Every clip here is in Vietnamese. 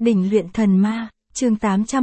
Đỉnh luyện thần ma, chương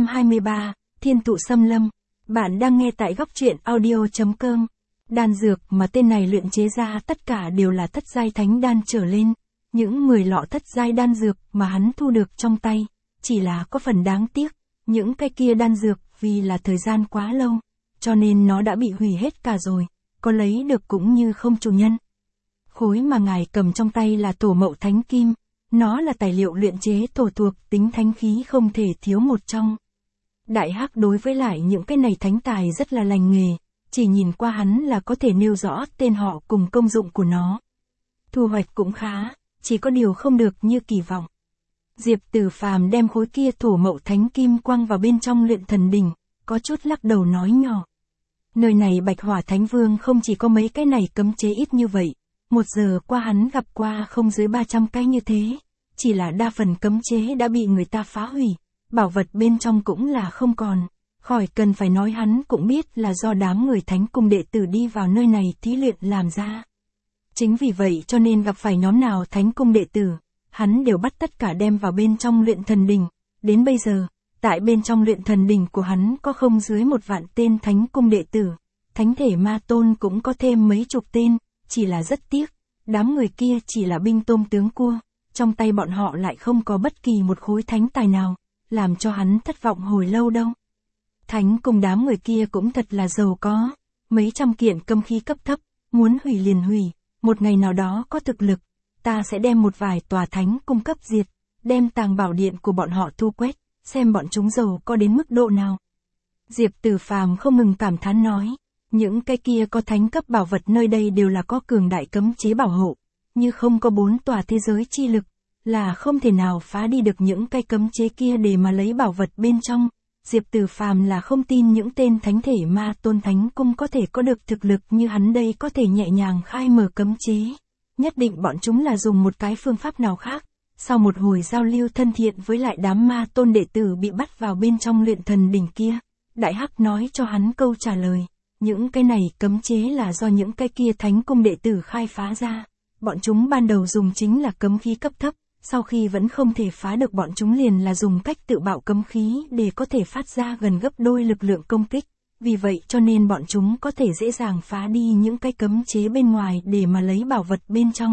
823, Thiên tụ xâm lâm. Bạn đang nghe tại góc truyện audio.com. Đan dược mà tên này luyện chế ra tất cả đều là thất giai thánh đan trở lên. Những 10 lọ thất giai đan dược mà hắn thu được trong tay, chỉ là có phần đáng tiếc, những cái kia đan dược vì là thời gian quá lâu, cho nên nó đã bị hủy hết cả rồi, có lấy được cũng như không chủ nhân. Khối mà ngài cầm trong tay là Thổ Mậu Thánh Kim, nó là tài liệu luyện chế thổ thuộc tính thánh khí không thể thiếu một trong. Đại Hắc đối với lại những cái này thánh tài rất là lành nghề, chỉ nhìn qua hắn là có thể nêu rõ tên họ cùng công dụng của nó. Thu hoạch cũng khá, chỉ có điều không được như kỳ vọng. Diệp Tử Phàm đem khối kia Thổ Mậu Thánh Kim quăng vào bên trong luyện thần đỉnh, có chút lắc đầu nói nhỏ. Nơi này Bạch Hỏa Thánh Vương không chỉ có mấy cái này cấm chế ít như vậy, 1 giờ qua hắn gặp qua không dưới 300 cái như thế, chỉ là đa phần cấm chế đã bị người ta phá hủy, bảo vật bên trong cũng là không còn, khỏi cần phải nói hắn cũng biết là do đám người Thánh Cung đệ tử đi vào nơi này thí luyện làm ra. Chính vì vậy cho nên gặp phải nhóm nào Thánh Cung đệ tử, hắn đều bắt tất cả đem vào bên trong luyện thần đỉnh, đến bây giờ, tại bên trong luyện thần đỉnh của hắn có không dưới 1 vạn tên Thánh Cung đệ tử, Thánh Thể Ma Tôn cũng có thêm mấy chục tên, chỉ là rất tiếc, đám người kia chỉ là binh tôm tướng cua, trong tay bọn họ lại không có bất kỳ một khối thánh tài nào, làm cho hắn thất vọng hồi lâu đâu. Thánh Cung đám người kia cũng thật là giàu có, mấy trăm kiện cấm khí cấp thấp, muốn hủy liền hủy, một ngày nào đó có thực lực, ta sẽ đem một vài tòa Thánh Cung cấp diệt, đem tàng bảo điện của bọn họ thu quét, xem bọn chúng giàu có đến mức độ nào. Diệp Tử Phàm không ngừng cảm thán nói, những cái kia có thánh cấp bảo vật nơi đây đều là có cường đại cấm chế bảo hộ, như không có 4 tòa thế giới chi lực, là không thể nào phá đi được những cái cấm chế kia để mà lấy bảo vật bên trong. Diệp Tử Phàm là không tin những tên Thánh Thể Ma Tôn Thánh Cung có thể có được thực lực như hắn đây có thể nhẹ nhàng khai mở cấm chế. Nhất định bọn chúng là dùng một cái phương pháp nào khác. Sau một hồi giao lưu thân thiện với lại đám Ma Tôn đệ tử bị bắt vào bên trong luyện thần đỉnh kia, Đại Hắc nói cho hắn câu trả lời. Những cái này cấm chế là do những cái kia Thánh Cung đệ tử khai phá ra. Bọn chúng ban đầu dùng chính là cấm khí cấp thấp, sau khi vẫn không thể phá được bọn chúng liền là dùng cách tự bạo cấm khí để có thể phát ra gần gấp đôi lực lượng công kích. Vì vậy cho nên bọn chúng có thể dễ dàng phá đi những cái cấm chế bên ngoài để mà lấy bảo vật bên trong.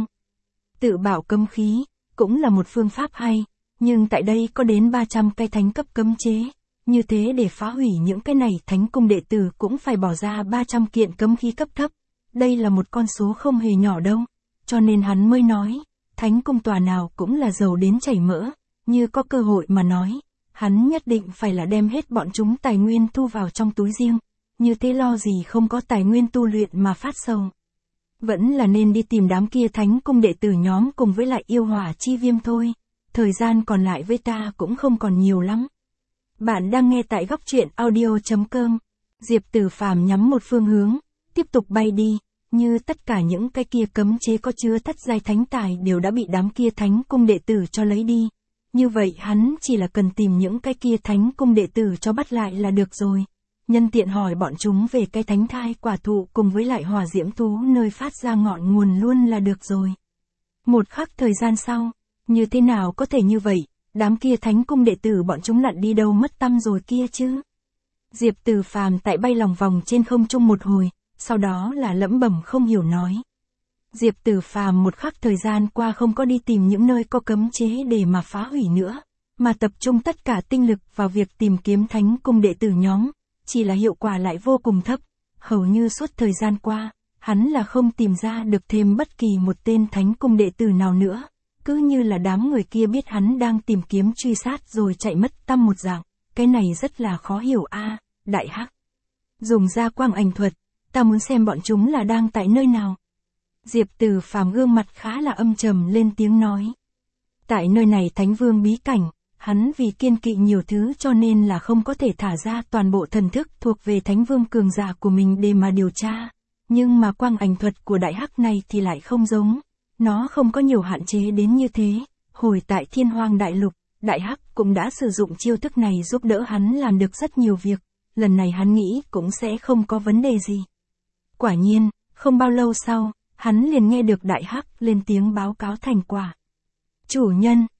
Tự bạo cấm khí cũng là một phương pháp hay, nhưng tại đây có đến 300 cái thánh cấp cấm chế. Như thế để phá hủy những cái này Thánh Cung đệ tử cũng phải bỏ ra 300 kiện cấm khí cấp thấp. Đây là một con số không hề nhỏ đâu. Cho nên hắn mới nói, Thánh Cung tòa nào cũng là giàu đến chảy mỡ. Như có cơ hội mà nói, hắn nhất định phải là đem hết bọn chúng tài nguyên thu vào trong túi riêng. Như thế lo gì không có tài nguyên tu luyện mà phát sầu. Vẫn là nên đi tìm đám kia Thánh Cung đệ tử nhóm cùng với lại yêu hỏa chi viêm thôi. Thời gian còn lại với ta cũng không còn nhiều lắm. Bạn đang nghe tại góc truyện audio.com. Diệp Tử Phàm nhắm một phương hướng, tiếp tục bay đi, như tất cả những cái kia cấm chế có chứa thất giai thánh tài đều đã bị đám kia Thánh Cung đệ tử cho lấy đi. Như vậy hắn chỉ là cần tìm những cái kia Thánh Cung đệ tử cho bắt lại là được rồi. Nhân tiện hỏi bọn chúng về cái thánh thai quả thụ cùng với lại hỏa diễm thú nơi phát ra ngọn nguồn luôn là được rồi. Một khắc thời gian sau, như thế nào có thể như vậy? Đám kia Thánh Cung đệ tử bọn chúng lặn đi đâu mất tăm rồi kia chứ. Diệp Tử Phàm tại bay lòng vòng trên không trung một hồi, sau đó là lẩm bẩm không hiểu nói. Diệp Tử Phàm một khắc thời gian qua không có đi tìm những nơi có cấm chế để mà phá hủy nữa, mà tập trung tất cả tinh lực vào việc tìm kiếm Thánh Cung đệ tử nhóm, chỉ là hiệu quả lại vô cùng thấp. Hầu như suốt thời gian qua, hắn là không tìm ra được thêm bất kỳ một tên Thánh Cung đệ tử nào nữa. Cứ như là đám người kia biết hắn đang tìm kiếm truy sát rồi chạy mất tăm một dạng, cái này rất là khó hiểu a. Đại Hắc dùng ra quang ảnh thuật, ta muốn xem bọn chúng là đang tại nơi nào. Diệp Tử Phàm gương mặt khá là âm trầm lên tiếng nói. Tại nơi này Thánh Vương bí cảnh, hắn vì kiên kỵ nhiều thứ cho nên là không có thể thả ra toàn bộ thần thức thuộc về Thánh Vương cường giả của mình để mà điều tra. Nhưng mà quang ảnh thuật của Đại Hắc này thì lại không giống. Nó không có nhiều hạn chế đến như thế. Hồi tại Thiên Hoang Đại Lục, Đại Hắc cũng đã sử dụng chiêu thức này giúp đỡ hắn làm được rất nhiều việc. Lần này hắn nghĩ cũng sẽ không có vấn đề gì. Quả nhiên, không bao lâu sau, hắn liền nghe được Đại Hắc lên tiếng báo cáo thành quả. Chủ nhân,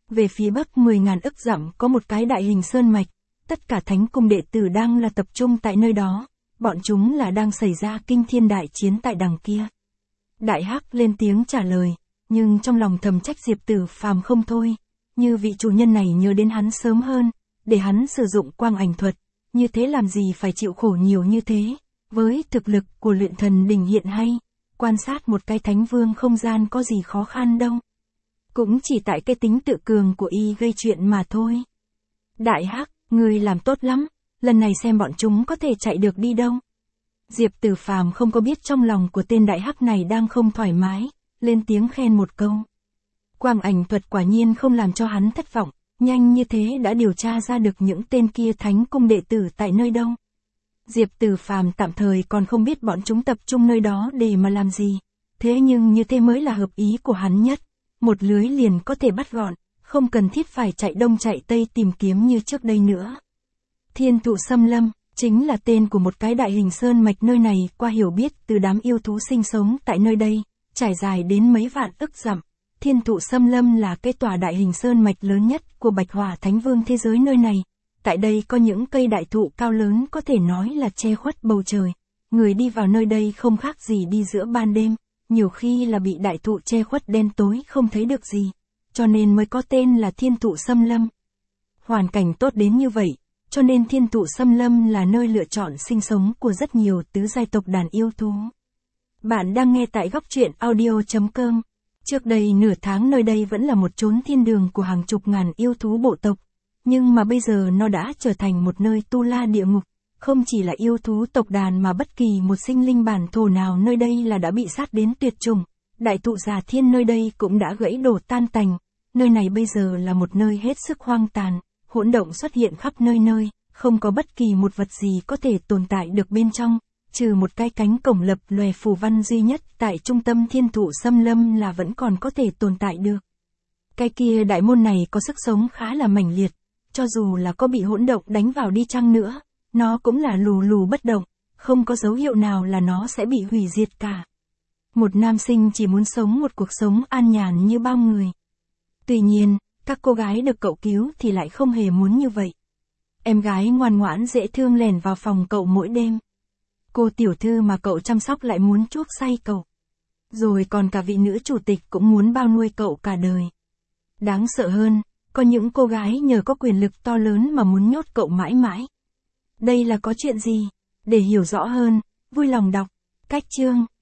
Về phía bắc 10.000 ức dặm có một cái đại hình sơn mạch, tất cả thánh cung đệ tử đang là tập trung tại nơi đó, bọn chúng là đang xảy ra kinh thiên đại chiến tại đằng kia. Đại Hắc lên tiếng trả lời, nhưng trong lòng thầm trách Diệp Tử Phàm không thôi, như vị chủ nhân này nhớ đến hắn sớm hơn, để hắn sử dụng quang ảnh thuật, như thế làm gì phải chịu khổ nhiều như thế, với thực lực của luyện thần đỉnh hiện hay, quan sát một cái thánh vương không gian có gì khó khăn đâu. Cũng chỉ tại cái tính tự cường của y gây chuyện mà thôi. Đại Hắc, ngươi làm tốt lắm, lần này xem bọn chúng có thể chạy được đi đâu. Diệp Tử Phàm không có biết trong lòng của tên Đại Hắc này đang không thoải mái, lên tiếng khen một câu. Quang ảnh thuật quả nhiên không làm cho hắn thất vọng, nhanh như thế đã điều tra ra được những tên kia thánh cung đệ tử tại nơi đâu. Diệp Tử Phàm tạm thời còn không biết bọn chúng tập trung nơi đó để mà làm gì, thế nhưng như thế mới là hợp ý của hắn nhất, một lưới liền có thể bắt gọn, không cần thiết phải chạy đông chạy tây tìm kiếm như trước đây nữa. Thiên Thụ Xâm Lâm chính là tên của một cái đại hình sơn mạch nơi này, qua hiểu biết từ đám yêu thú sinh sống tại nơi đây, trải dài đến mấy vạn ức dặm. Thiên Thụ Xâm Lâm là cái tòa đại hình sơn mạch lớn nhất của Bạch Hỏa Thánh Vương thế giới nơi này. Tại đây có những cây đại thụ cao lớn có thể nói là che khuất bầu trời. Người đi vào nơi đây không khác gì đi giữa ban đêm, nhiều khi là bị đại thụ che khuất đen tối không thấy được gì, cho nên mới có tên là Thiên Thụ Xâm Lâm. Hoàn cảnh tốt đến như vậy, cho nên Thiên Thụ Xâm Lâm là nơi lựa chọn sinh sống của rất nhiều tứ giai tộc đàn yêu thú. Bạn đang nghe tại góc truyện audio.com. Trước đây nửa tháng nơi đây vẫn là một chốn thiên đường của hàng chục ngàn yêu thú bộ tộc, nhưng mà bây giờ nó đã trở thành một nơi tu la địa ngục, không chỉ là yêu thú tộc đàn mà bất kỳ một sinh linh bản thổ nào nơi đây là đã bị sát đến tuyệt chủng. Đại thụ già thiên nơi đây cũng đã gãy đổ tan tành, nơi này bây giờ là một nơi hết sức hoang tàn, hỗn động xuất hiện khắp nơi nơi, không có bất kỳ một vật gì có thể tồn tại được bên trong, trừ một cái cánh cổng lập lòe phù văn duy nhất tại trung tâm Thiên Thụ Xâm Lâm là vẫn còn có thể tồn tại được. Cái kia đại môn này có sức sống khá là mãnh liệt, cho dù là có bị hỗn động đánh vào đi chăng nữa, nó cũng là lù lù bất động, không có dấu hiệu nào là nó sẽ bị hủy diệt cả. Một nam sinh chỉ muốn sống một cuộc sống an nhàn như bao người. Tuy nhiên, các cô gái được cậu cứu thì lại không hề muốn như vậy. Em gái ngoan ngoãn dễ thương lẻn vào phòng cậu mỗi đêm. Cô tiểu thư mà cậu chăm sóc lại muốn chuốc say cậu. Rồi còn cả vị nữ chủ tịch cũng muốn bao nuôi cậu cả đời. Đáng sợ hơn, có những cô gái nhờ có quyền lực to lớn mà muốn nhốt cậu mãi mãi. Đây là có chuyện gì? Để hiểu rõ hơn, vui lòng đọc cách chương.